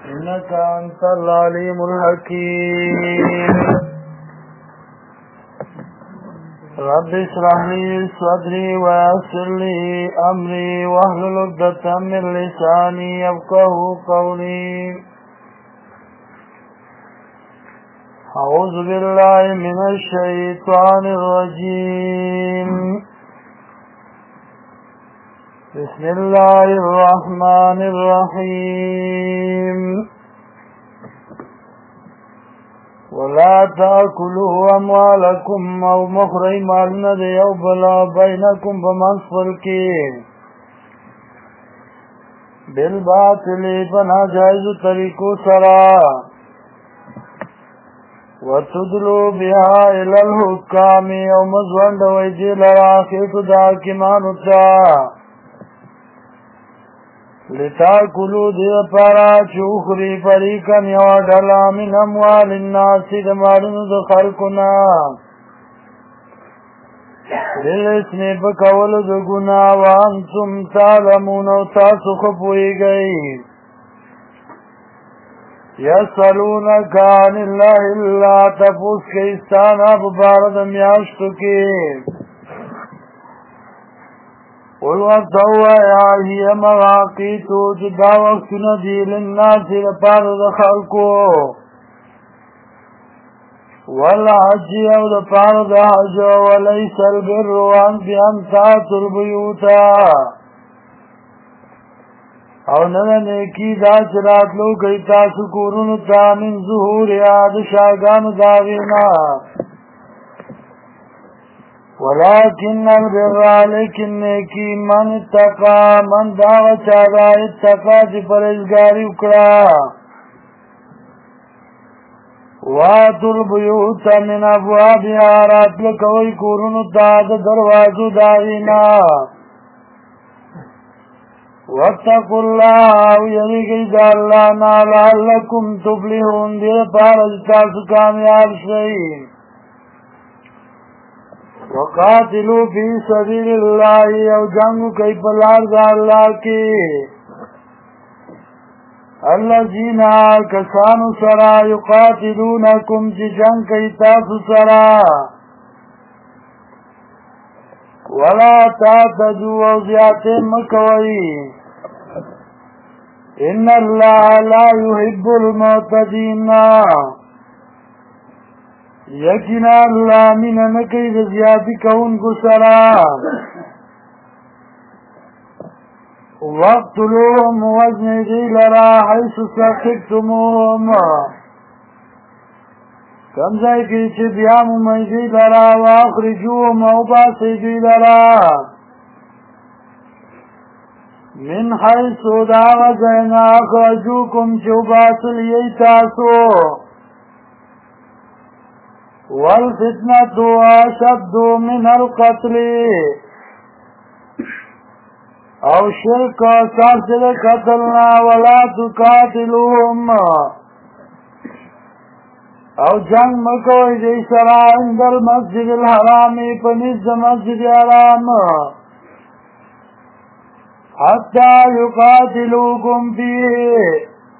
إنك أنت العليم الحكيم رب اشرح لي صدري ويسر لي أمري واحلل عقدة من لساني يفقهوا قولي أعوذ بالله من الشيطان الرجيم بسم الله الرحمن الرحيم ولا تأكلوا أموالكم أو مخرج مالنا دیو بلا بينكم بمنصفل کی بالباطل بنا جائز طریقو سرا وتدلوا بها إلى الحكام أو مزوند ويجي لراخيط داكمان تا لتاكلوا دي پارا چوخري فريقا يوادلا من اموال الناس دمارن دخلقنا للاسم بكول دقنا وانتم تعلمون وتاسخ پوئی گئی يسألونك عن الله إلا تفوس كيستانا ببارد مياشتو کی قل وَاتَّوَّا هِيَ مَوَاقِيتُ جدا وقتنا دی للناس لپار دخلقو والحج او لپار دحج وليس البر وان بأن تاتوا البيوتا او ننکی دا چراتلو کئی تاسو کورونو تا من ظهور یاد شاگان داغینا ولكن البر لكن نیکی من اتقا من داغ چادا اتقا چی پرزگاری اکڑا واتو البیوت من ابوابها رات لکوئی کورونو تاد دروازو داغینا واتقوا الله ویریگی دا اللہ لعلکم تفلحون دیر پارجتاسو کامیاب شئی وقاتلوا في سبيل الله او جنگو کئی پلار دا اللہ کی الذین کسانو سرا یقاتلونکم چی جنگ کئی تاسو سرا ولا تعتدوا او زیادے مکوئی ان اللہ لا يحب المعتدین یقینا اللہ من نکی زیادی کون کو سرا وقتلوهم وزن دی لرا حیث سقفتموهم کمزائی کی چی بیامو میدی لرا واخرجوهم او باسی دی لرا من حیث داغ زینا اخرجوکم چو باسی لیتاسو والفتنة أشد من القتل او شرک سرسل قتلنا ولا تقاتلوهم او جنگ مکوئی دی سرا عند المسجد الحرام پنیز مسجد حرام حتی یقاتلوکم فیه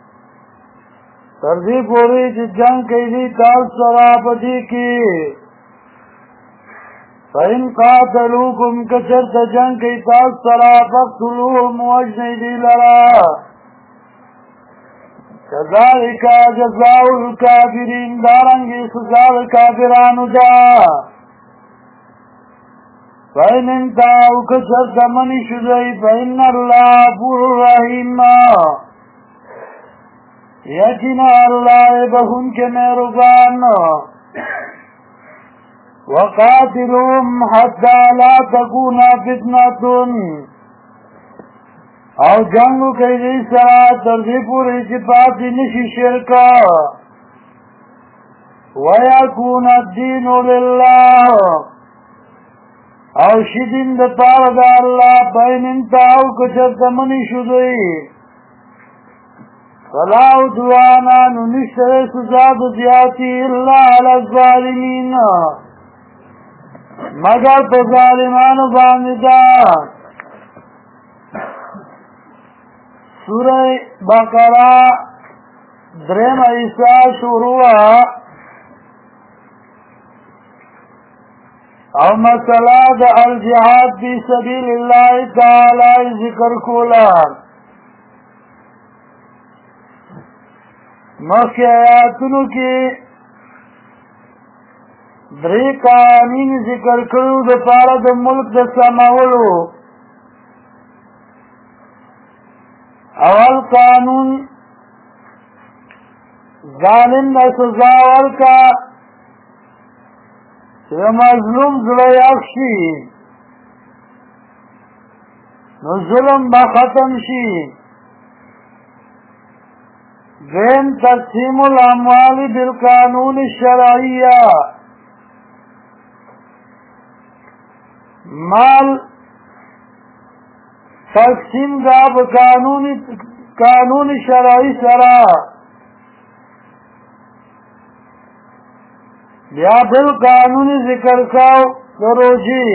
تردی پوری چی جنگ کئی دی تاس سرابتی کی فَإِنْ قَاتَلُوكُمْ کچرت جنگ کئی تاس سرابتلوهم وجنی دی لرا كذلك جزاء الكافرین دارنگی سزا کافرانو دا فَإِنْ انتهوا کچرت منی شدئی فَإِنَّ اللَّهَ غَفُورٌ رَحِيمٌ یقینا اللہ بہن کے مہربان وقاتلهم حتى لا تكون فتنة او جنگو کئی دی سرا ترزی پوری چپاتی نشی شرکا ویکون الدین للہ او شدین دپار دا اللہ پین انتاو کچر تمنی شدئی فلا عدوانا ننشتر سزاد زیادی اللہ علی الظالمین مگر تو ظالمان بانددا سورہ بقرہ درم عیسیٰ شروع او مسئلہ دا الجہاد فی سبیل اللہ تعالی ذکر کولا مخی آیاتنو کی دری قوانین ذکر کرو دا پارا دا ملک دا سماولو اول قانون ظالم دا سزاور کا مظلوم ظلم شي نو ظلم با ختم شي دویم تقسیم الاموال بالقانون الشرعیہ مال تقسیم دا قانون شرعی سرا بیا بل قانون ذکر کاو دروجی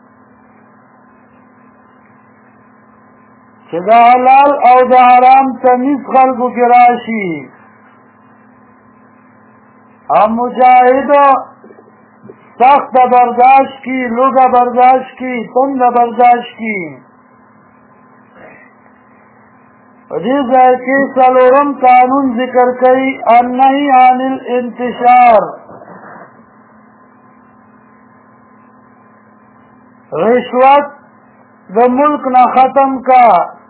چه دا حلال او دا حرام تمیز خلقو کی راشی ام مجاہد سخت برداشت کی لوگا برداشت کی تند برداشت کی حدیث ہے کہ سلورم قانون ذکر کئی النہی عن الانتشار رشوت د ملک نہ ختم کا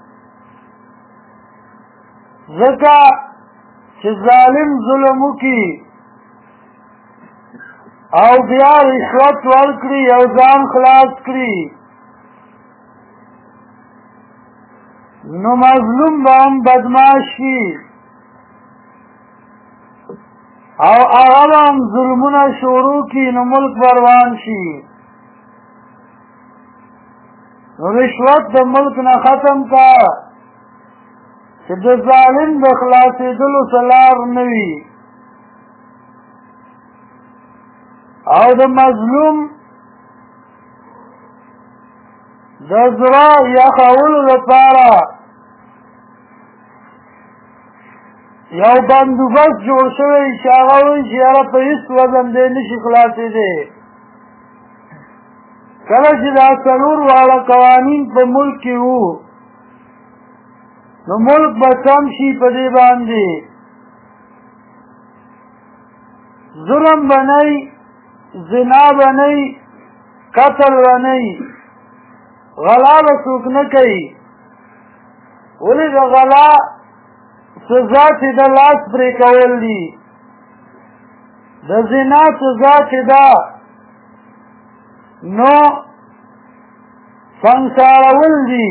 زکا چې ظالم ظلم کی او بیا رشوت ورکړي او ځان خلاص کړي نو مظلوم به هم بدماش شي او هغه هم ظلمونه شروع کړي نو ملک بروان شي رشوت د ملک نه ختم کا چې د ظالم د خلاصېدلو سلار نه وي او د مظلوم د زړه یخولو لپاره یو بندوبست جوړ شوی چې هغه وایي چې یاره په هېڅ وزن دی نشي خلاصېدی کله چې دا څلور واړه قوانین په ملک کې وو نو ملک به سم شي په دې باندې ظلم به نه وي زنا به نه وي قتل به نه وي غلا به څوک نه کوي ولې د غلا سزا چې د لاس پرې کول دي د زنا سزا چې ده نو سنګسارول دي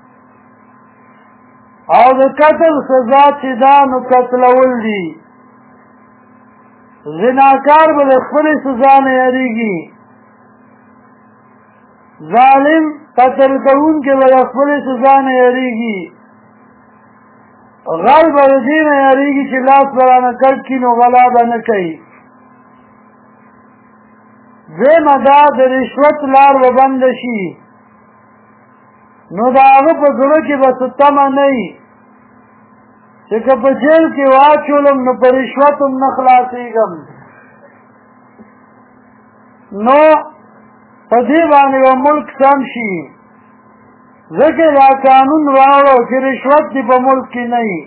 او د قتل سزا چې دا نو قتلول دي زناکار به د خپلې سزا نه یریږي ظالم قتل کوونکی به د خپلې سزا نه یریږي غل به د دې نه یریږي چې لاس به رانه کټ کړي نو غلا به نه کوي دویمه دا د رشوت لار به بنده شي نو د هغه په زړه کې به څه تمه نه وي چې که په جیل کې واچولم نو په رشوت هم نه خلاصېږم نو په دې باندې به ملک سم شي ځکه دا قانون راوړو چې رشوت دې په ملک کې نه وي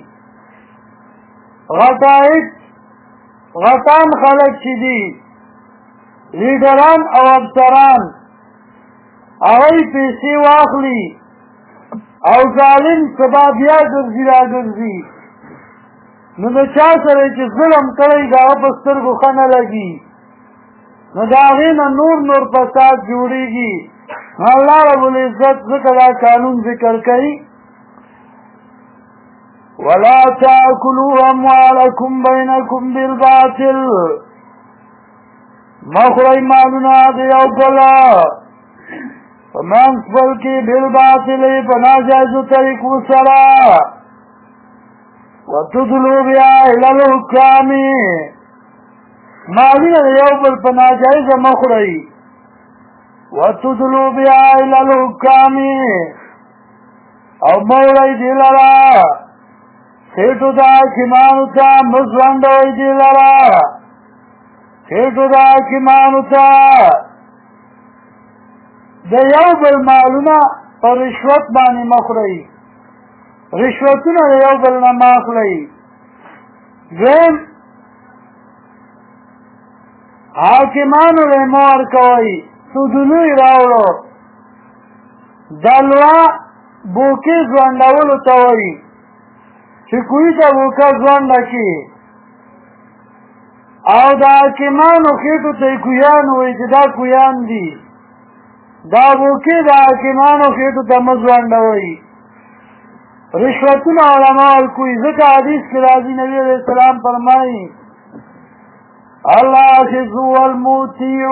غټان خلک چې دي لیډران او افسران هغوی پیسې واخلي او ظالم سبا بیا ګرځي راګرځي نو د چا سره چې ظلم کړی د هغه په سترګو ښه نه لګي نو د هغې نه نور فساد جوړېږي الله رب العزت ځکه دا قانون ذکر کوي ولا تاكلوا اموالكم بينكم بالباطل مخوری مالونا دی او پلا فمانس بلکی بالباطلی پناجائزو طریقو سرا وتدلو بیا الالحکامی مالونا دی او پل پناجائز مخوری وتدلو بیا الالحکامی او مولی دی لرا خېټو د حاکمانو ته مه ځونډوئ دې لره خېټو د حاکمانو ته د یو بل مالونه په رشوت باندې مه خورئ رشوتونه د یو بل نه مه اخلئ دویم حاکمانو له مه ورکوئ سودلوی راوړو دلوا بوکې ځونډولو ته وایي چې کوی ته بوکه ځونډه کړي او د حاکمانو خېټو ته یې کویان وایي چې دا کویان دي دا بوکې د حاکمانو خېټو ته مه ځونډوئ رشوتونه علما ورکوي ځکه حدیث کې راځي نبي علیه السلام فرمایي الآخذ والموتیع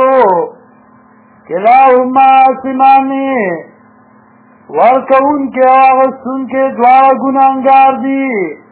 کلاهما آثمان ورکوونکې او اخیستونکې دواړه ګناهګار دي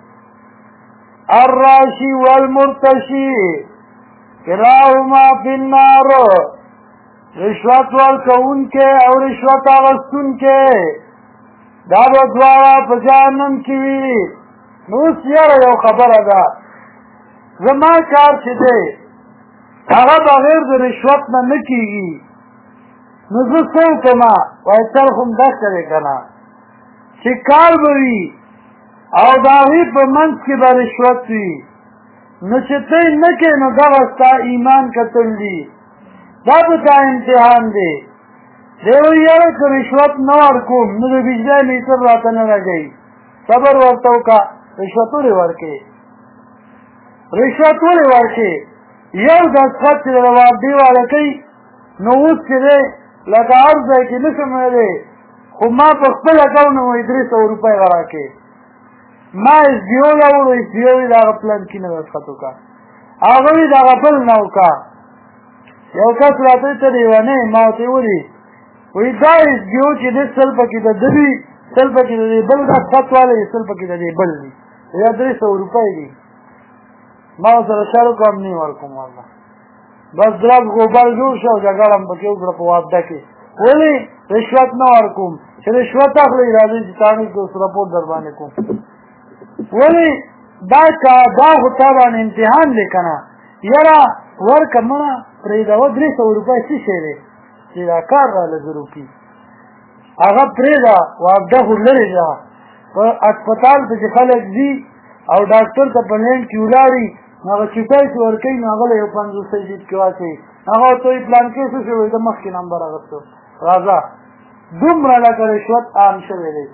الراشي والمرتشي کلاهما فی النار رشوت ورکوونکې او رشوت اخیستونکې دا به دواړه په جهنم کې وي نو اوس یاره یو خبره ده زما کار چې دی هغه بغیر د رشوت نه نه کېږي نو زه څه وکړمه وایي تل خو همداسې دی که نه چې کار به وي او د هغې په منځ کې به رشوت وي نو چې ته یې نه کوې نو دغه ستا ایمان کتل دي دا به تا امتحان دی دی وایي یاره که رشوت نه ورکوم نو د بجلی میټر راته نه لګوي صبر ورته وکړه رشوت ولې ورکې رشوت ولې ورکې یو دستخط چې د واردې والا کوي نو اوس چې دی لکه هر ځای کې نشم ویلی خو ما په خپله کوم نو وایي 300 روپۍ به راکې ما SDO راوړو SDO یې د هغه پلانکي نه دستخط وکړه هغه یې د هغه بل نه وکړه یو کس راته ته لیونی ما ورته یې ولي وایي دا SDO چې دی سل پکې د ده وي سل پکې د دې بل دستخط والی سل پکې د دې بل وي یا 300 روپۍ دي ما سره شروع کوم نه ورکوم والله بس دراب غوبل جوړ شو جګړه هم پکې وکړه په واده کې ولې رشوت نه ورکوم چې رشوت اخلئ راځئ چې تاسو کې اوس راپور در باندې کوم ولې دا خو تا باندې امتحان دی که نه یاره ورکه مړه پرېږده 300 روپۍ څه شی دی چې دا کار راله زرو کي هغه پرېږده واده خو لرې ده په هسپتال ته چې خلک ځي او ډاکټر ته په لین کې ولاړي هغه چټۍ چې ورکوي نو هغه له یو 500 جیب کې واچوي هغه ورته وایي پلانکې څه شوی د مخکې نمبر اخیستو راځه دومره لکه رشوت عام شوی دی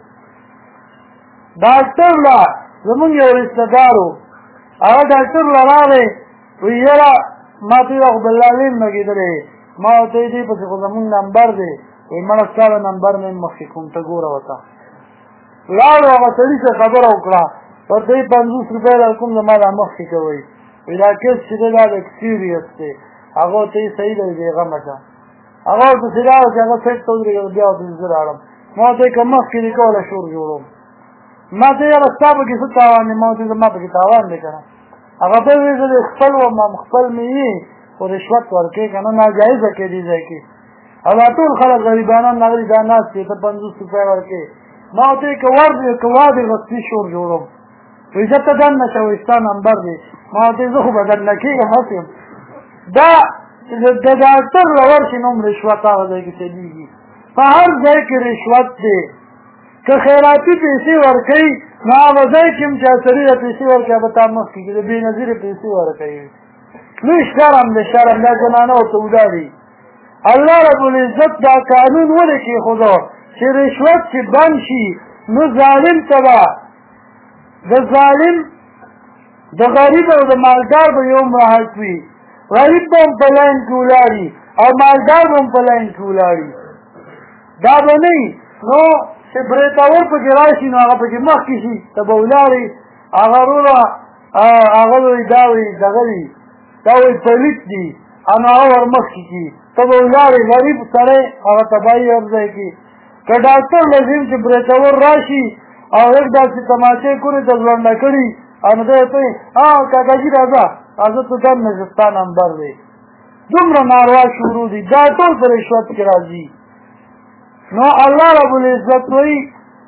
ډاکټر له زمونږ یو رشته دار و هغه ډاکټر له راغی وایي یاره ما ته یې خو بلالین لګېدلی ما ورته وایي دې پسې خو زمونږ نمبر دی وایي مړه ستا د نمبر مې مخکې کوم ته ګوره ورته لاړو هغه سړي ته خبره وکړه ورته وایي 50 روپۍ درکوم زما دا مخکې کوئ وایي دا کیس چې دی دا لږ سیریس دی هغه ورته وایي صحیح دی بېغمه شه هغه ورپسې لاړه چې هغه سیټ ته ودرېږه بیا ورته زه راړم ما ورته وایي که مخکې دې کوله شور جوړوم ما ته یاره ستا پکې څه تاوان دی ما ورته زما پکې تاوان دی که نه هغه ته وایي زه دې خپل وم خپل مې یي خو رشوت ورکوې که نه ناجایزه کې دې ځای کې او دا ټول خلک غریبانان راغلي دا ناست دي ته 50 روپۍ ورکوې ما ورته وایي که وادې غصبي شور جوړوم وایي زه ته دننه شه وایي ستا نمبر دی ما ورته وایي زه خو به دننه کېږم هسې یم دا د ډاکټر له ورشي نو هم رشوت هغه ځای کې چلېږي په هر ځای کې رشوت دی که خیراتي پیسې ورکوي نو هغه ځای کې هم چې سړي ته پیسې ورکوي به تا مخکې کړي د بې نظیرې پیسې ورکوي لوی شرم دی شرم دا زمانه ورته ولاړي الله رب العزت دا قانون ولې کېښودو چې رشوت چې بند شي نو ظالم ته به د ظالم د غریب او د مالدار به یو راحت وي غریب به هم په لاین کې ولاړي او مالدار به هم په لاین کې ولاړي دا به نه وي نو چې برېتور پکې راشي نو هغه پکې مخکې شي ته به ولاړې هغه وروره هغه وایي دا وایي دغه وي دا وایي پلیت دي نو هغه ور مخکې کړي ته به ولاړې غریب سړی هغه تباهي هر ځای کې که ډاکټر لازم چې برېتور راشي او یک داسې تماشې کړي ته ځوانده کړي نو دی ورته وایي کاکاجي راځه ته دننه چې ستا نمبر دی دومره ناروا شروع دي دا ټول په رشوت کې راځي نو الله رب العزت وایي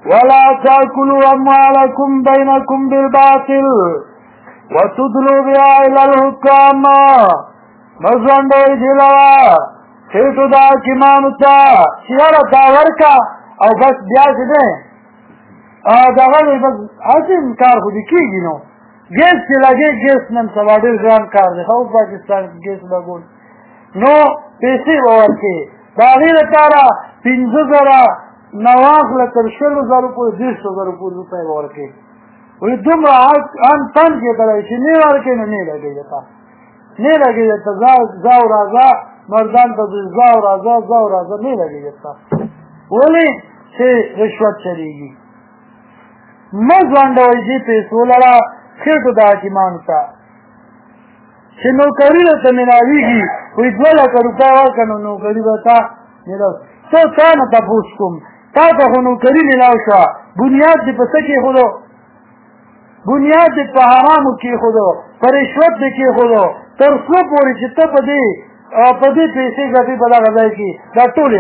ولا تأكلوا أموالكم بينكم بالباطل وتدلوا بها إلى الحكام مزوندوی دیلوا خیٹو دا کمانو تا شیارا داورکا او بس بیاز دے داغل بس حسن کار خودی کی گی نو گیس چی لگے گیس نم سوادر گران کار دے خوف پاکستان گیس لگون نو پیسی باورکے داغیر تارا 15,000 نواخ لتر 16,000 روپے 200,000 روپے باورکے وی دم را آن تن کے تلائشی نی وارکے نو نی لگے جتا نی لگے جتا زاو رازا مردان تا زاو رازا نی لگے جتا ولی چه رشوت چلیگی مزوانڈوی جی پیسو لڑا خیٹو دا حکیمانو تا چه نوکری لتا ملاویگی وی 2,00,000 روپے ورکنو نوکری بتا ملاو تو تا نتا پوسکم تا تا خو نوکری ملاو شوا بنیاد دی پسکی خودو بنیاد دی پا حرامو کی خودو پر رشوت دی کی خودو ترسو پوری چتا پا دی پیسی گتی پدا غذائی کی دا طولی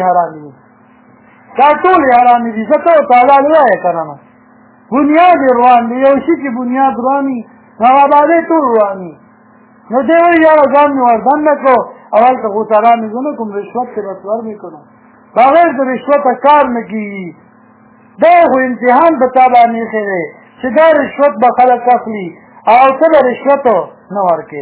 حرامی دی زتا و تعالی لئے کرنو بنیاد روان دی یوشی کی بنیاد روانی نوابادے تو روانی نو دیوئی یارا زامی وردن نکو اول تا خود حرامی زنکم رشوت تی بسور میکنو بغیر دا رشوت کار نکی دا خو امتحان بتابانی خیره چه دا رشوت بخلق اخلی او تا رشوتو نورکے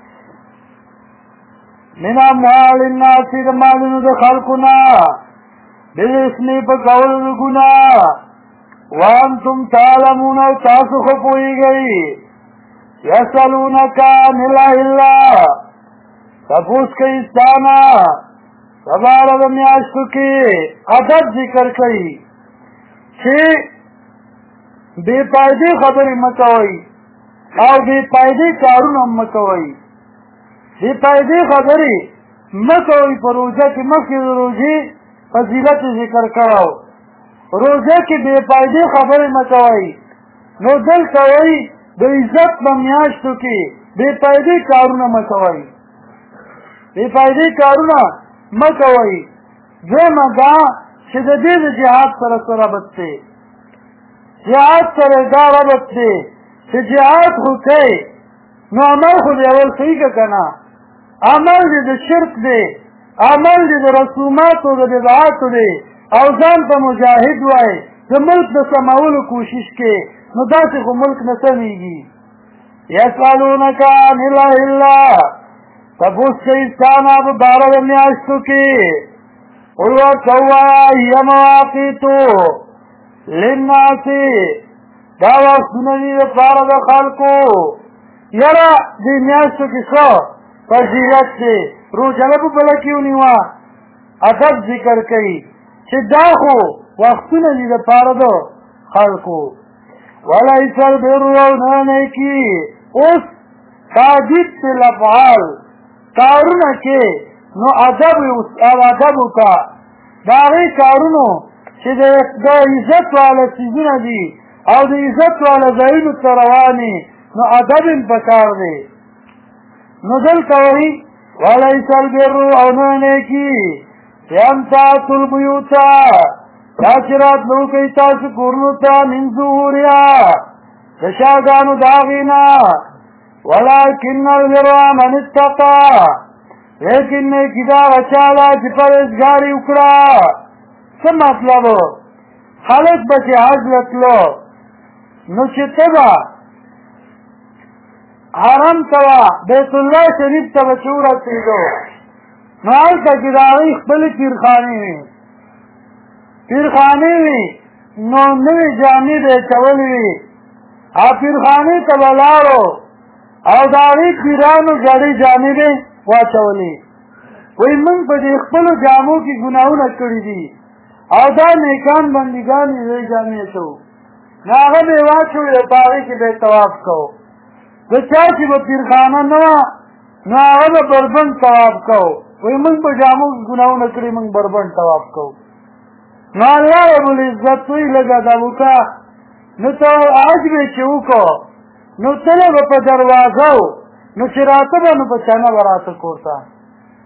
من اموال الناس دا مالنو دا خلقنا بالاسمی پا قول دا گنا وانتم تعلمون او تاسو خپوئی گئی یسالونکا نلا اللہ تپوس کئی استانا سبارا میاشتو کی عدد ذکر کئی چه بے پایدے خبری مکوئی او بے پایدے کارون مکوئی بے پایدے خبری مکوئی پر روزہ کی مخی روزی فضیلت ذکر کراؤ روزہ کی بے پایدے خبری مکوئی نو دل کوئی دو عزت بمیاشتو کی بے پایدے کارون مکوئی بے پایدے کارون مکوئی جو مگا شدید جہاد سر ربط سے جہاد سر دا ربط سے کہ جہاد خود کئی نو عمل خود اول صحیح کا کنا عمل دے شرک دے عمل دے رسومات دے بدعات دے اوزان تا مجاہد وائے دے ملک دا سماول کوشش کے نو دا سے خو ملک نسمیگی یسالونکا نلا اللہ تبوس کے استانا بارد میاشتو کی قلوا کوایا یمواقیتو لناسی دا وقت نجی دا پارد خالکو یرا دی میاشتو کی سو فضیلت سے رو جلب بلکیو نیوا ادب ذکر کئی چه دا خو وقت نجی دا پارد خالکو ولیسل برو نانیکی اس تاجد سے لفعال کارونه کې نو ادب کا داغی کارونو چې د عزت والا چیزونه دي او د عزت والا ځایونو ته روانې نو ادب هم پکار دی نو دلته وایي ولیس البر او نه نیکي ان تاتوا البیوت دا چې راتلو کوئ تاسو کورونو ته من ظهورها د شاګانو د هغې نه ولكن البر من اتقى لیکن نیکی دا غچالا چی پرهیزګاری وکړه څه مطلب خلق بچی حج رتلو نو چې تبا حرم توا بیت الله شریف ته بچی ورسېدو نو هلته کې د هغوی خپلې پیرخانې وي نو نوې جامې به یې چولې وي او پیرخانې ته به لاړو او د هغې پیرانو زړې جامې به واچولې وایي موږ په دې خپلو جامو کې ګناهونه کړي دي او دا نیکان بندګان یې لوی جامې اچوو نو هغه به یې واچوي او په هغې کې به یې طواف کوو د چا چې به پیرخانه نه وه نو هغه به بربند طواف کوو وایي موږ په جامو کې ګناهونه کړي موږ بربند طواف کوو نو الله رب العزت وایي لږ ادب وکړه نو ته حج به چې وکړو نو تله به په دروازه نو چې راته به نو په چانه به راته کور ته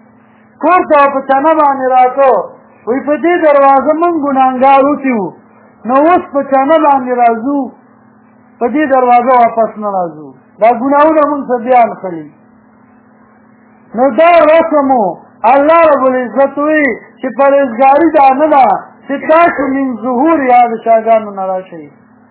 په چانه باندې راته وایي په دې دروازه موږ ګناهګار اوسي وو نو اوس په چانه باندې راځو په دې دروازه واپس نه راځو دا ګناهونه موږ څه بیان کړي نو دا رسمو الله رب العزت وی چې پرهیزګاري دا نه ده چې تاسو من ظهور یا د شاګانو نه راشئ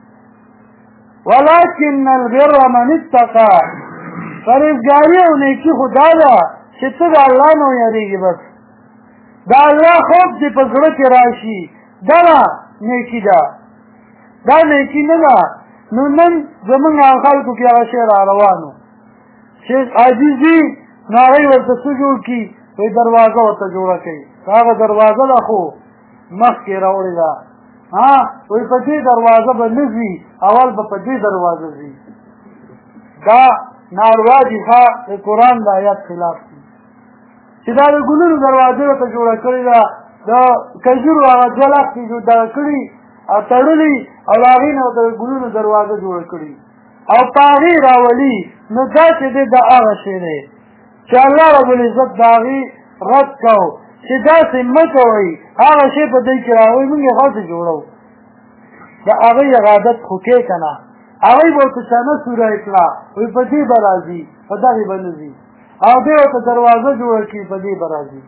ولكن البر من اتقى پرهیزګاري او نیکي خو دا ده چې ته د الله نه ویریږې بس دا الله خوف دې په زړه کې راشي دا نیکي ده دا نیکي نه ده نو نن زمونږ خلکو کې هغه شی را روانو چې عاجزي نو هغوی ورته څه جوړ کړي وایي دروازه ورته جوړه کوي هغه دروازه ده خو مخکې راوړې ده وایي په دې دروازه به نه ځي اول به په دې دروازه ځي دا ناروا دي د قرآن د آیات خلاف دي چې دا د ګلونو دروازه ورته جوړه کړې ده د کجورو هغه دوه لختې جوړه کړي او تړلي او د هغې نه د ګلونو دروازه جوړه کړي او په هغې راولي نو دا چې دی د هغه شی دی چې الله رب العزت د هغې رد کو چې داسې مه کوئ هغه شی په دوی کې راوئ موږ یې هلته جوړو د هغې عادت خو کې که نه هغوی به ورته چانه سوری کړه وایي په دې به راځي په دغې به نه ځي او دی ورته دروازه جوړه کړي په دې به راځي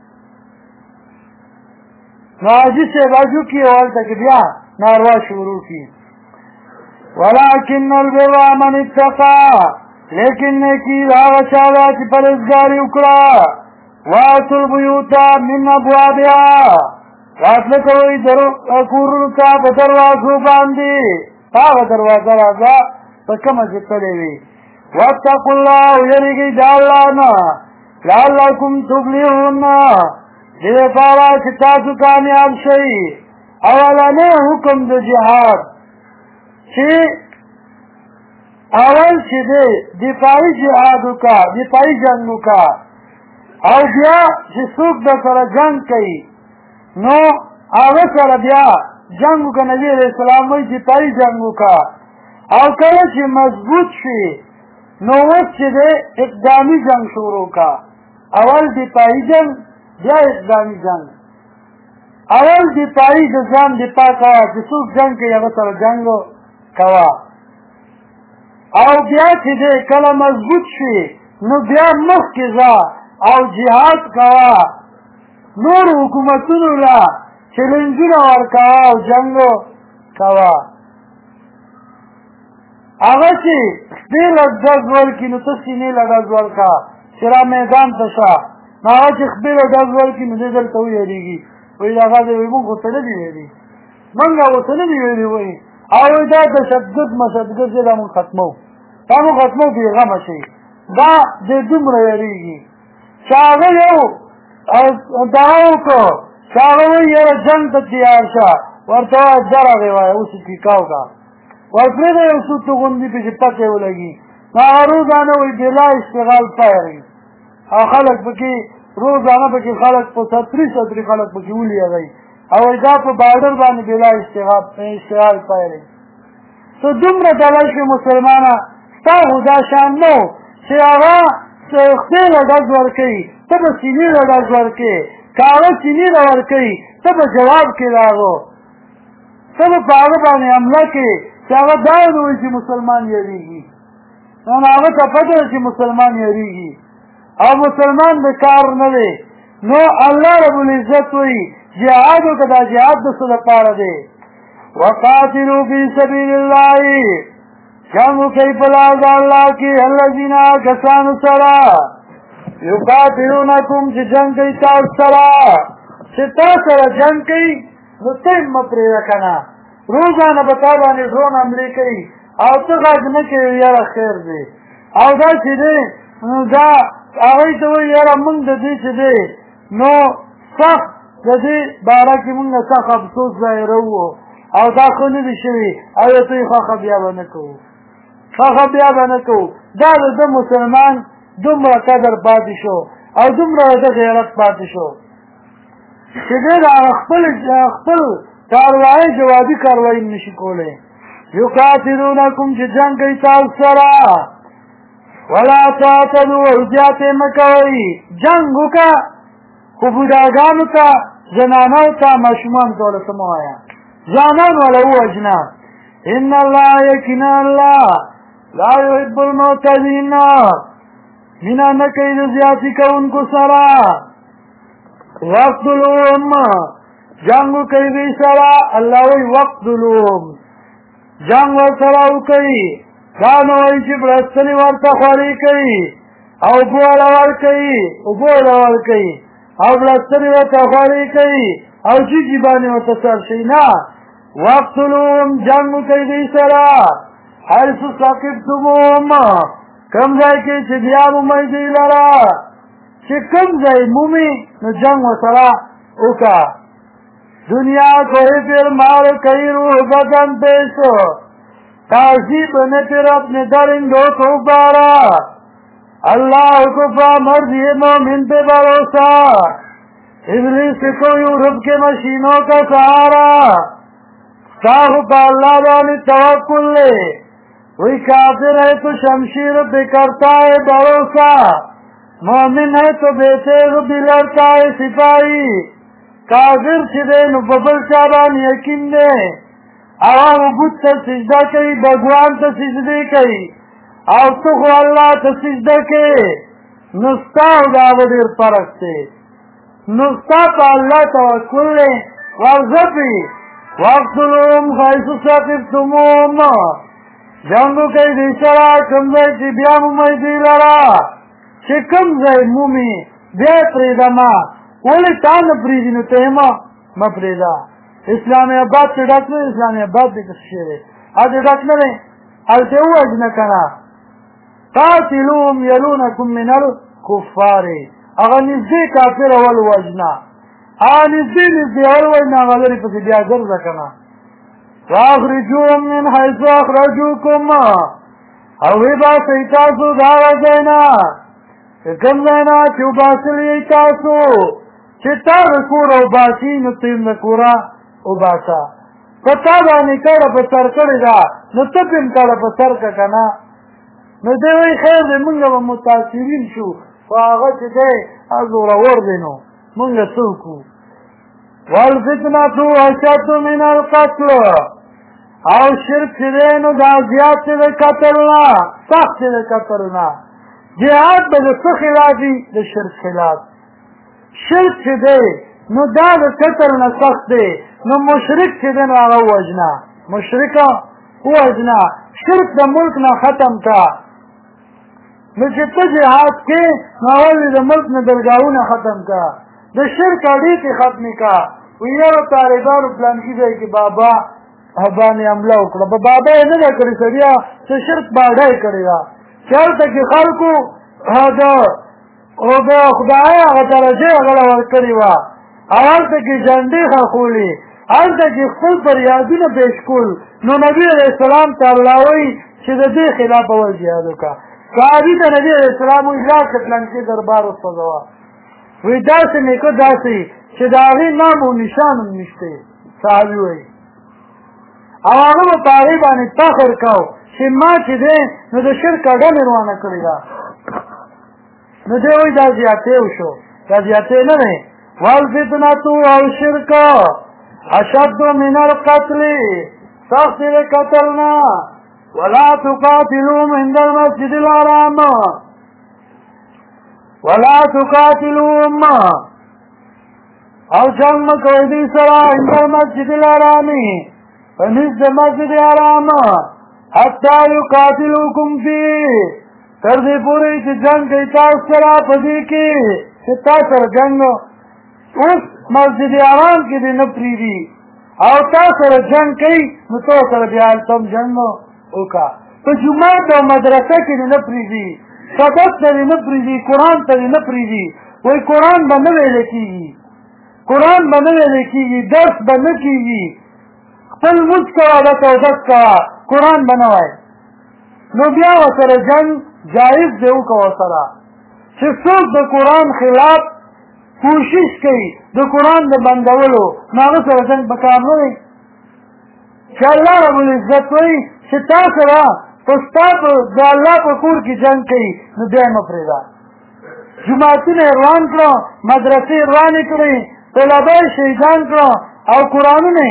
نو حاجي صاحب حج وکړي او هلته کې بیا ناروا شروع کړي ولكن البر من اتقى لیکن نیکی هغه چا ده چې پرهیزګاري وکړه واتوا البیوت من ابوابها راتله کوئ کورونو ته په دروازو باندې هغه دروازه راځه په کومه چې تللې وي واتقوا الله ویریږئ د الله نه لعلکم تفلحون دې لپاره چې تاسو کامیاب شئ اولنی حکم د جهاد چې اول چې دی دفاعي جهاد وکړه دفاعي جنګ وکړه او بیا چې څوک د سره جنګ کوي نو هغه سره بیا جنګ وکړه نبي علیه السلام وایي دفاعي جنګ وکړه او کله چې مضبوط شي نو اوس چې دی اقدامي جنګ شروع کړه اول دفاعي جنګ بیا اقدامي جنګ اول دفاعي د ځان دفاع کوه چې څوک جنګ کوي هغه سره جنګ کوه او بیا چې دی کله مضبوط شي نو بیا مخکې ځه او جهاد کوه نور حکومتونو له چلنجونه ورکوه او جنګ کوه هغه چې خپې له ډز ورکړي نو ته سینې له ډز ورکړه چې را میدان ته شه نو هغه چې خپې له ډز ورکړي نو دی دلته ویرېږي وایي هغه دی وایي موږ ورته نه دي ویلي موږ ورته نه دي ویلي وایي او وایي دا تشدد مشدد دی دا موږ ختمو دا موږ ختمو بېغمه شئ دا دی دومره ویرېږي چې هغه یو دعا وکړو چې هغه وایي یاره جنګ ته تیار شه ورته وایه درغې وایه اوس یې ټیکاو کړه ورپرېږده یو څو توغندي پسې پکې ولګي نو هغه روزانه وایي بلا اشتغال پیل او خلک پکې روزانه پکې خلک په سطري خلک پکې ولیږئ او وایي دا په بارډر باندې بلا اشتغال پیل ته دومره ډله شوې مسلمانه ستا خو دا شان نه و چې هغه خپې له ډز ورکوي ته به سینې له ډز ورکوې که هغه سینې له ورکوي ته به جواب کې د هغو ته به په هغه باندې حمله کې چې هغه دا نه وایي چې مسلمان یېرېږي نو هغه ته پته ده چې مسلمان یېرېږي او مسلمان د کار نه دی نو الله رب العزت وایي جهاد وکړه دا جهاد د څه لپاره دی وقاتلوا فی سبیل الله جنګ وکئ په لار د الله کې الذین کسانو سره یقاتلونکم چې جنګ کوي تاسو سره چې تاسو سره جنګ کوي نو ته یې مه پرېږده که نه روزانه به تا باندې ډرون حملې کوي او ته غږ نه کوې یاره خیر دی او دا چې دی نو دا هغوی ته وایي یاره مونږ د دې چې دی نو سخت د دې باره کې مونږ سخت افسوس ظاهروو او دا خو نه دي شوي او ته یې خوښه بیا به نه کوو خوښه بیا به نه کوو دا د ده مسلمان دومره قدر پاتې شو او دومره د غیرت پاتې شو چې دی د خپل کاروایي جوابي کاروایي نشي کولی یقاتلونکم چې جنګ کوي تاسو سره ولا تعتدوا زیاتې مه کوئ جنګ وکړه خو بوډاګانو ته زنانو ته ماشومانو ته ورته مه وایه جانان ولا وجنا ان الله یقینا الله لا يحب المعتدين مینا نه کوي د زیاتی کوونکو سره وقتلوهم جنگو کوي دی سره الله وی وقتلوهم جنگ ورسره وکوي دا نه وایي چې بړستنې ورته خواري کوي او بوله ورکوي اوبوله ورکوي او بړستنې ورته خواري کوي او جیجي باندې ورته سر شي نه وقتلوهم جنگو کوي دی سره حیث ثقفتموهم کم ځای کې چې بیا مومئ دی لره چې کم ځای مومي نو جنگ ورسره وکړه دنیا کو ہے پھر مار کئی روح بدن پیشو تعصیب نے پھر اپنے درندوں کو بارا اللہ کو مرضی مومن پہ بھروسہ ابلیس کو یورپ کے مشینوں کا سہارا صاحب اللہ والی توکل لے وہی کافر ہے تو شمشیر پہ کرتا ہے بھروسہ مومن ہے تو بیتیغ بھی لڑتا ہے سپاہی کافر چې دی نو په بل چا باندې یقین دی هغه بت ته سجده کوي بګوان ته سجدې کوي او ته خو الله ته سجده کوې نو ستا او د هغه ډېر فرق دی نو ستا په الله توکل دی ورځه پرې وقتلوهم حیث ثقفتموهم جنګ کوي دوی سره کوم ځای چې بیا مومئ دوی لره چې کوم ځای مومي بیا یې پرېږدمه ولی تا نه پریږدي نو ته یې مه پرېږده اسلام آباد کې ډک نه دی اسلام آباد دی که څه شی دی هلته ډک نه دی هلته یې ووژنه که نه قاتلوهم یلونکم من الکفار هغه نږدې کافر اول وژنه هغه نږدې اول وژنه هغه لرې پسې بیا ګرځه که نه واخرجوهم من حیث اخرجوکم او وباسئ تاسو د هغه ځای نه کوم ځای نه چې وباسلي یې تاسو چې تا د کوره وباسي نو ته یې د کوره وباسه په تا باندې کړه په سر کړې ده نو ته پې هم کړه په سر که که نه نو دی وایي خیر دی مونږ به متاثرین شو خو هغه چې دی زورور دی نو مونږ څه وکړو والفتنة اشد من القتل او شرک چې دی نو دا زیات دی د قتل نه سخت دی د قتل نه جهاد به د څه خلاف وي د شرک خلاف شرک چې دی نو دا د قتل نه سخت دی نو مشرک چې دی نو هغه ووژنه مشرکه ووژنه شرک د ملک نه ختم کا نو چې ته جهاد کې نو اول د ملک نه درګاهونه ختم کا د شرک اړیکې ختمې کا وی یاره طالبانو پلانکي ځای کې بابا باندې حمله وکړه په بابا یې نه ده کړې سړیا چې شرک باډه یې کړې ده چې هلته کې خلکو د خدای هغه درجې هغه له ورکړې وه او هلته کې جنډې خښولې هلته کې خپل فریادونه پیش کول نو نبي علیه السلام ته الله وایي چې د دې خلاف اول جهاد وکړه صحابي ته نبي علیه السلام وایي لاړ شه پلانکي دربار وسوځوه وی داسې مې که داسې چې د هغې نام و نشان هم نشته صحابي وایي او هغه به په هغې باندې فخر کو چې ما چې دی نو د شرک اډه مې روانه کړې ده نو دی وایي دا زیاتې وشو دا زیاتې نه دی والفتنة او شرک اشد من القتل سخت دی قتل نه ولا تقاتلوهم عند المسجد الحرام ولا تقاتلوهم او جنگ مکوئ دی سره عند المسجد الحرام فنزد مسجد الحرام حتی یقاتلوکم فیه تر دې پورې چې جنگ کوي تاسو سره په دې کې چې تاسو سره جنګ اوس مسجد حرام کې دې نه پرېږدي او تاسو سره جنگ کوي نو تاسو سره بیا هلته هم جنګ وکړه په جومات او مدرسه کې دې نه پرېږدي سبق ته دې نه پرېږدي قرآن ته دې نه پرېږدي وایي قرآن به نه ویلی کېږي قرآن به نه ویلی کېږي درس به نه کېږي خپل لمونځ کوه دس او دس کوه قرآن به نه وایي نو بیا ورسره جنګ جایز دی وکړه ورسره چې څوک د قرآن خلاف کوشش کوي د قرآن د بندولو نو هغه سره جنګ په کار نه دی چې الله رب العزت وایي چې تا سره په ستا د الله په کور کې جنګ کوي نو بیا یې مه پرېږده جوماتونه یې روان کړه مدرسې یې روانې کړې طلبه یې شهیدان کړه او قرآنونه یې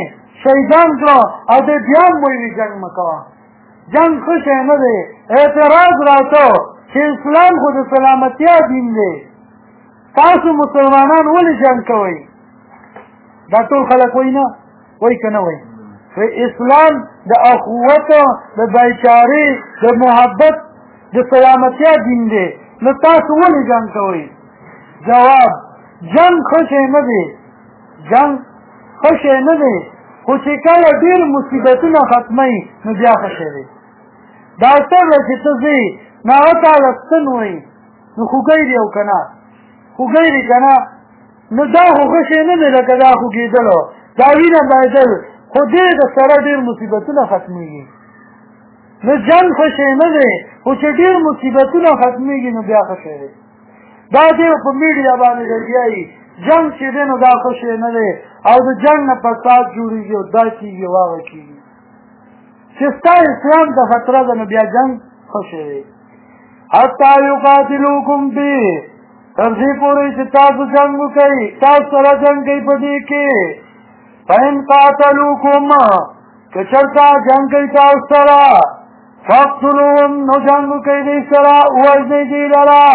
شهیدان کړو او دې بیا هم ویلي جنګ مه کوه جنګ ښه شی نه دی اعتراض راته چې اسلام خو د سلامتیا دین دی تاسو مسلمانان ولې جنګ کوئ دا ټول خلک وایي نه وایي که نه وایي اسلام د اخوت د بایچارې د محبت د سلامتیا دین دی نو تاسو ولې جنګ کوئ جواب جنګ ښه شی نه دی جنګ ښه شی نه دی خو چې کله ډېر مصیبتونه ختموي نو بیا ښه شی دی ډاکټر له چې ته ځې نو هغه تاله ستن وایي نو خوږی دی او که نه خوږی دی که نه نو دا خو ښه شی نه دی لکه دا خوږېدلو دا وینه بهېدل خو دې د سره ډېر مصیبتونه ختمېږي نو جنګ ښه شی نه دی خو چې ډېر مصیبتونه ختمېږي نو بیا ښه شی دی دا دې په میډیا باندې لګیا یي جنګ چې دی نو دا ښه شی نه دی او د جنګ نه فساد جوړېږي او دا کېږي او هغه کېږي چې ستا اسلام ته خطره ده نو بیا جنګ ښه شی دی حتی یقاتلوکم فیه تر دې پورې چې تاسو جنګ وکئ تاسو سره جنګ کوي په دې کې فإن قاتلوکم که چېرته جنګ کوي تاسو سره فاقتلوهم نو جنګ وکئ دې سره ووژنئ دې لره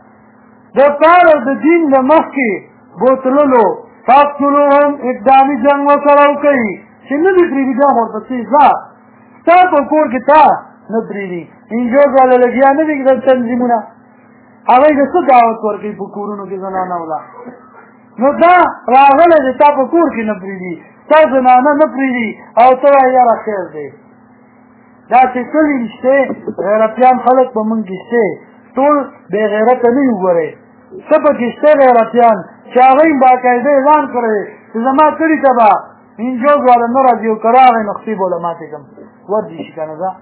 دپاره د دین د مخکې بوتللو فاقتلوهم اقدامي جنګ ورسره وکئ چې نه دې پرېږدي بیا ورپسې ځه ستا په کور کې تا نه پرېږدي انجوز والا لګیا نه دي د تنظیمونه هغوی د څه دعوت ورکوي په کورونو کې زنانه وله نو دا راغلی دی تا په کور کې نه پرېږدي ستا زنانه نه پرېږدي او ته وایې یاره خیر دی داسې کلي شته غیرتیان خلک په موږ کې شته ټول بې غیرته نه یو ګورئ څه پکې شته غیرتیان چې هغوی باقاعده اعلان کړی چې زما کلي ته به انجوز والا نه راځي او که راغی نو خطیب والا ماتې کړم ورځي شي که نه ده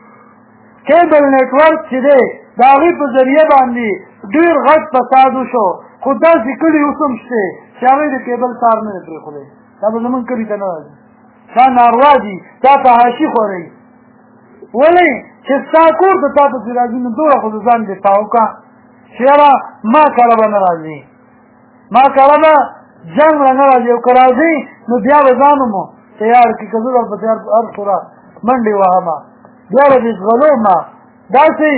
کیبل نیټورک چې دی د هغوی په ذریعه باندې ډېر غټ فساد وشو خو داسې کلي اوس هم شته چې هغوی د کیبل تار نه دی پرېښودی دا به زمونږ کلي ته نه راځي دا ناروا دي دا فحاشي خورئ ولې چې ستا کور ته تا پسې راځي نو دومره خو د ځان دفاع وکړه چې یاره ما کره به نه راځي ما کره به جنګ را نه راځي او که راځي نو بیا به ځان مو تیار کړي که زه درپسې هر پوره منډې وهمه بیا به دې ځغلومه داسې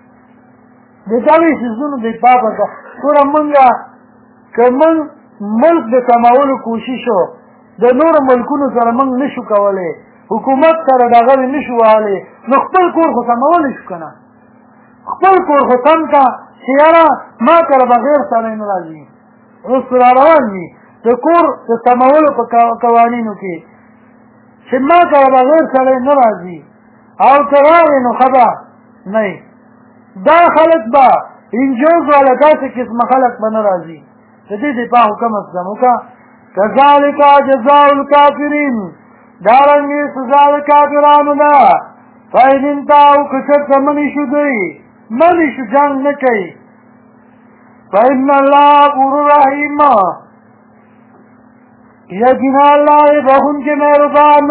د دغې څیزونو دفاع به ده ګوره مونږه که مونږ ملک د کمولو کوشش د نورو ملکونو سره مونږ نه شو کولی حکومت سره دغه نه شو وهلی نو خپل کور خو سمولی شو که نه خپل کور خو سم که چې یاره ما کره بغیر سړی نه راځي اوس را روان وي د کور د سمولو په قوانینو کې چې ما کره بغیر سړی نه راځي او که راغی نو ښه به نه دا خلک به انجوز والا داسې قسمه خلک به نه راځي د دې دفاع خو کم از کم وکړه کذلک جزاء الکافرین دارنګې سزا د کافرانو ده فإن انتهوا که چېرته منې شو دوی منې شو جنګ نه کوي فإن الله غفور رحیم یقینا الله بخونکی مهربان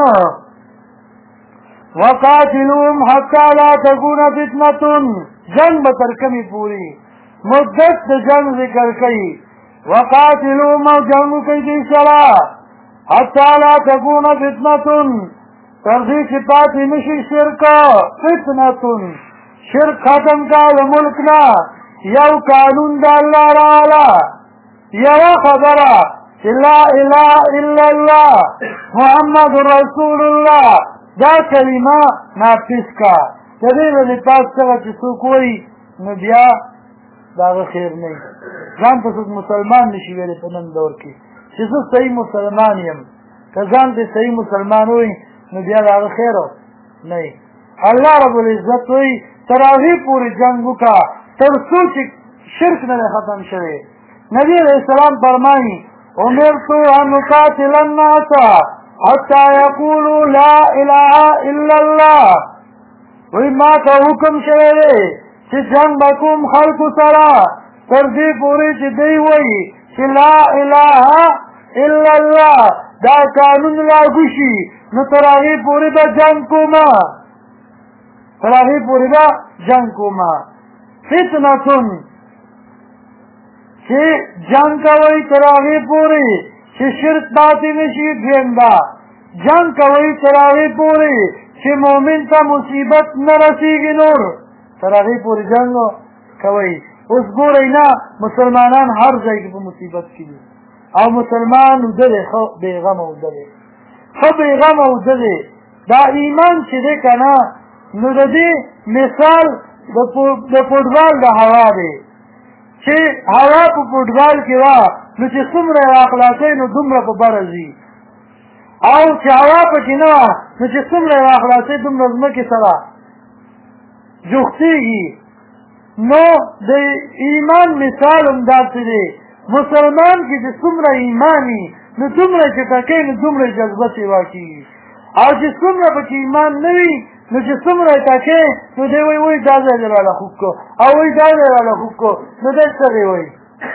وقاتلوهم حتی لا تکون فتنة جنگ به تر کمې پورې مدت د جنگ ذکر کوي وقاتلوهم او جنګ وکړئ دوی سره حتی لا تکون فتنة تر دې چې پاتې نشي شرک فتنة شرک ختم کا د ملک نه یو قانون د الله تعالی یوه خبره چې لا اله الا الله محمد رسول الله دا کلمه نافذ کا د دې باندې پاس څنګه چې څوک وایي نو بیا د هغه خیر نه وي ځان ته څوک مسلمان نشي ویلی په نن دور کې چې زه صحیح مسلمان یم که ځان ته صحیح مسلمان وایي نو بیا د هغه خیر نه وي الله رب العزت وایي تر هغې پورې جنګ وکړه تر څو چې شرک نه دی ختم شوی نبي علیه السلام فرمایي امرت ان اقاتل الناس حتى يقولوا لا اله الا الله وی ما ته حکم شوی دی چې جنګ به کوم خلکو سره تر دې پورې چې دوی وایي چې لا اله الا الله دا قانون لاګو شي نو تر هغې پورې به جنګ کومه تر هغې پورې به جنګ کومه فتنة چې جنګ کوئ تر هغې پورې چې شرک پاتې نه شي دویم دا جنگ کوي تر هغې پورې چې مؤمن ته مصیبت نه رسېږي نور تر هغې پورې جنګ کوي. اوس ګورئ نه مسلمانان هر ځای کې په مصیبت کې دي او مسلمان اوده دی ښه بېغمه اوده دی ښه بېغمه اوده دی. دا ایمان چې دی که نه نو د دې مثال د فوټبال د هوا دی چې هوا په فوټبال کې وه نو چې څومره یې راخلاصوي نو دومره په بره ځي او چې هوا پکې نه وه نو چې څومره یې راخلاصوي دومره ځمکې سره جوختېږي. نو د ایمان مثال هم داسې دی مسلمان کې چې څومره ایمان وي نو دومره چې ټکوي نو دومره جذبه سیوا کېږي او چې څومره پکې ایمان نه وي نو چې څومره یې ټکوي نو دی وایي وایي دا ځای دې راله خوږ کړو او وایي دا ځای راله خوږ کړو نو دی څه دی وایي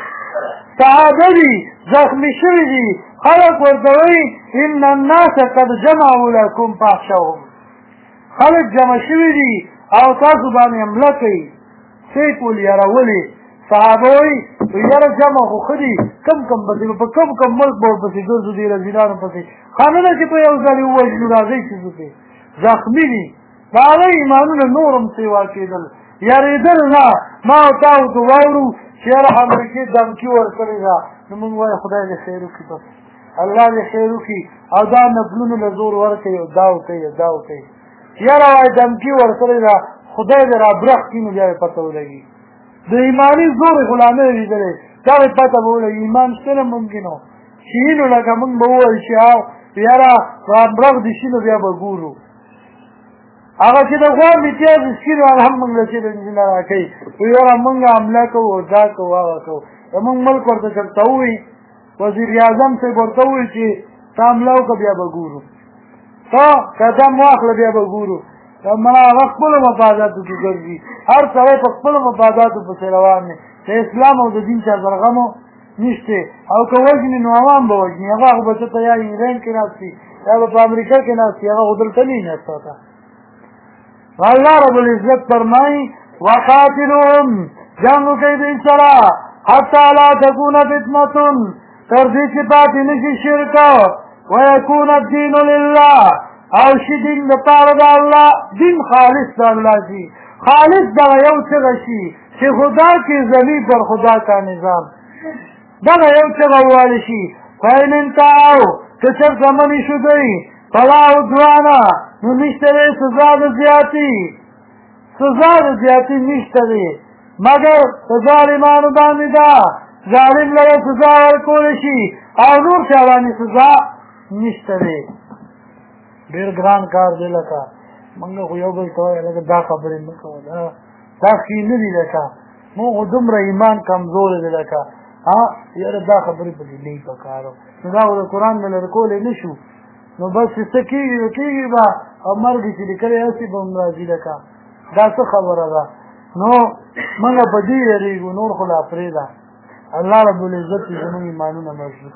صحابه دي زخمي شوي دي خلک ورته وایي ان الناس قد جمعوا لکم فاخشوهم خلک جمع شوي دي او تاسو باندې حمله کوي سیف ولې یارولې صحابه وایي یاره جمع خو ښه دي کم پسې په کم ملک به ورپسې ګرځو دي رزیلانو پسې خانونه چې په یو ځل ووژنو راځئ چې زه پې زخمي دي د هغه ایمانونه نور هم سیوا کېدل یارېدل نه ما او تاسو ته واورو چې یاره امریکې دمکي ورکړې ده نو موږ وایو خدای دې خیر وکړي بس الله دې خیر وکړي او دا نفلونو له زور ورکوي او دا وکوي دا وکوي یاره وایي دمکي ورکړې ده خدای دې را برخ کړي نو بیا یې پته ولګي د ایماني زور یې خو لا نه لیدلی دا یې پته به ولګي ایمان شته نه ممکن و شیینو لکه موږ به ووایو چې یاره رابرغ دې شي نو بیا به ګورو هغه چې د غوا امتیاز سکي نو هغه هم موږ له چې نه راکوي یاره موږ حمله کوو دا کوو هغه کوو زموږ ملک ورته چېرته ووایي وزیر اعظم صاحب ورته ووایي چې ته حمله وکړه بیا به ګورو ته قدم واخله بیا به ګورو مړه هغه خپلو مفاداتو کې ګرځي هر سړی په خپلو مفاداتو پسې روان دی د اسلام او د دین چا سره غم نشته او که وژني نو عوام به وژني هغه خو به ته ته یا انګلینډ کې ناست وي یا به په امریکا کې ناست وي هغه خو دلته نه وي ناست ته الله رب العزت فرمایي وقاتلوهم جنګ وکئ دوی سره حتی لا تکون فتنة تر دې چې پاتې نه شي شرک ویکون الدین لله او شي دین دپاره د الله دین خالص د الله شي خالص دغه یو څه شي چې خدا کې زمي پر خدا کا نظام دغه یو څه وویل شي فإن انتهوا که چېرته منې شو دوی فلا عدوانه نو نشته دی سزا د زیاتي نشته دی مګر په ظالمانو باندې ده ظالم لره سزا ورکولی شي او نور چا باندې سزا نشته دی. ډېر ګران کار دی لکه موږ خو یو بل ته وایو لکه دا خبرې مه کوه دا ښې نه دي لکه موږ خو دومره ایمان کمزوری دی لکه یاره دا خبرې پکې نه وي په کار نو دا خو د قرآن نه لرې کولی نه شو نو بس چې څه کېږي نو کېږي به او مرګ چې لیکلی هسې به هم راځي لکه دا څه خبره ده نو موږ په دې یېرېږو نور خو لا پرېږده الله رب العزت چې زموږ ایمانونه مضبوط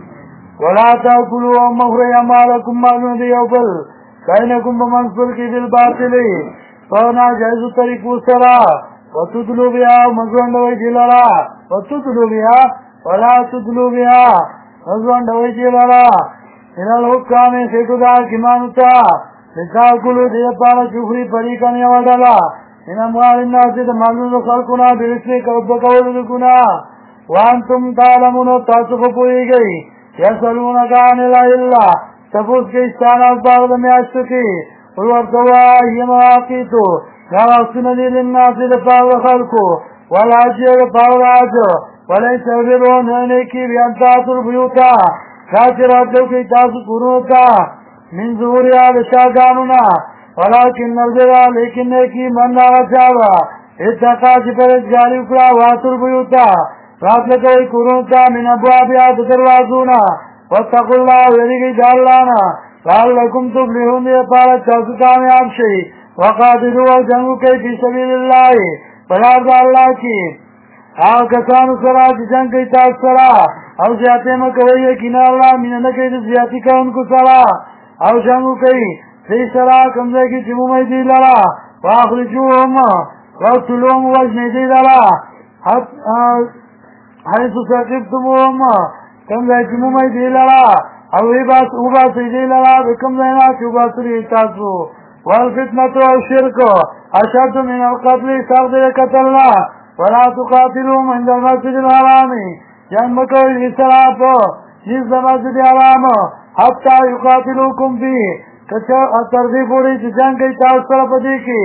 ولا تاكلوا ومخرج اموالكم معلوم دی یو بل بینکم بمنصور کی بالباطل فنا جائز طریقو سرا وتدلو بها مزوند وی جلرا وتدلو بها ولا تدلو بها مزوند وی جلرا ان الحکام سیدار کمانتا لتاكلوا دی پارا چوخری پریکانی وڈالا ان اموال الناس معلوم خلقنا باسم کبقول گنا وانتم تعلمون تاسو پوئی گئی یسألونک عن الأهلة تفوز کې استانه باغ د میاشتو کې ورته وایي مواقیتو دا وختونه دي للناس لپاره خلکو والحج لپاره حج وليس البر نیکي بیان تاسو البیوتا دا چې راتلو کې تاسو کورونو ته من ظهورها د شاګانونه ولکن البر لیکن نیکي من هغه چا وه اتقا چې پرهیزګاري وکړه واتو البیوتا راتله کوئ کورونو ته من ابوابها د دروازونه واتقوا الله ویریږئ د الله نه لعلکم تفلحون دې لپاره تاسو کامیاب شئ وقاتلوا او جنګ وکئ فی سبیل الله په لار د الله کې هغه کسانو سره چې جنګ کوي تاسو سره او زیاتې مه کوئ یقینا الله مینه نه کوي د زیاتي کوونکو سره او جنګ وکئ دوی سره کوم ځای کې چې مومئ دوی لره واخرجوهم واقتلوهم ووژنئ دوی لره حيث ثقفتموهم كم ذاك مومي دي لرا او وباسي دی لرا بکم دینا چی وباسری تاسو والفتنة والشرك اشد من القتل سخت قتلنا ولا تقاتلهم عند المسجد الحرام جنگ بکوی اسراف جس مسجد الحرام حتی یقاتلوکم فيه تردی پوری چی جنگ کئی تاثر پدی کی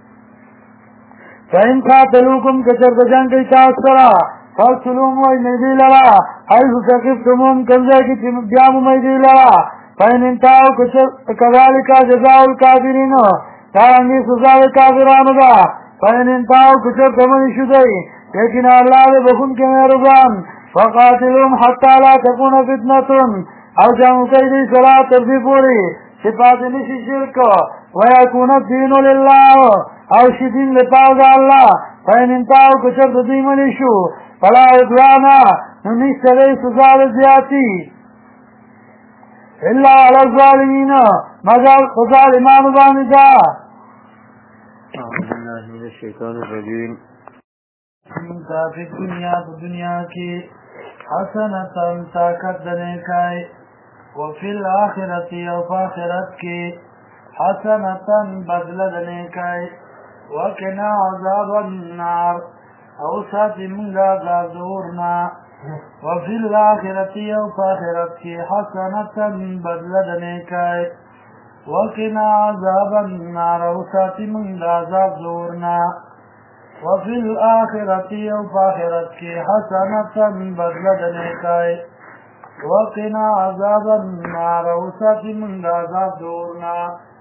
فإن قاتلوكم كثرت جنگ تاثرا فاقتلوهم وإنيدي لرا حيث ثقفتموهم كنزاكي بيام ميدي لرا فإن انتهوا كذلك جزاء الكافرين تارنگی سزا کافران دا فإن انتهوا كثرت من شدئی لیکن اللہ دے بخون کے مہربان فقاتلوهم حتى لا تكون فتنة او جنگ کئی صلاة تردی پوری صفات نشی شرک ويكون الدين لله او شدین لپاو دا اللہ فإن انتهوا كثرت دیمنی شو فلا عدوانا ننیس لئی سزا زیاتی الا على الظالمين مگر ظالمان باندا اعوذ بالله من الشیطان الرجیم فی دنیا کی حسنة طاقت دنے کائی وفی الاخرت او فاخرت کی حسنة بدل دنے کائی وقنا عذاب النار او ساتی منگا عذاب دورنا وفي الآخرة او فاخرت کی حسنة بدل دنے کائی وقنا عذاب النار او ساتی منگا عذاب دورنا وفي الآخرة او فاخرت کی حسنة بدل دنے کائی وقنا عذاب النار او ساتی منگا عذاب دورنا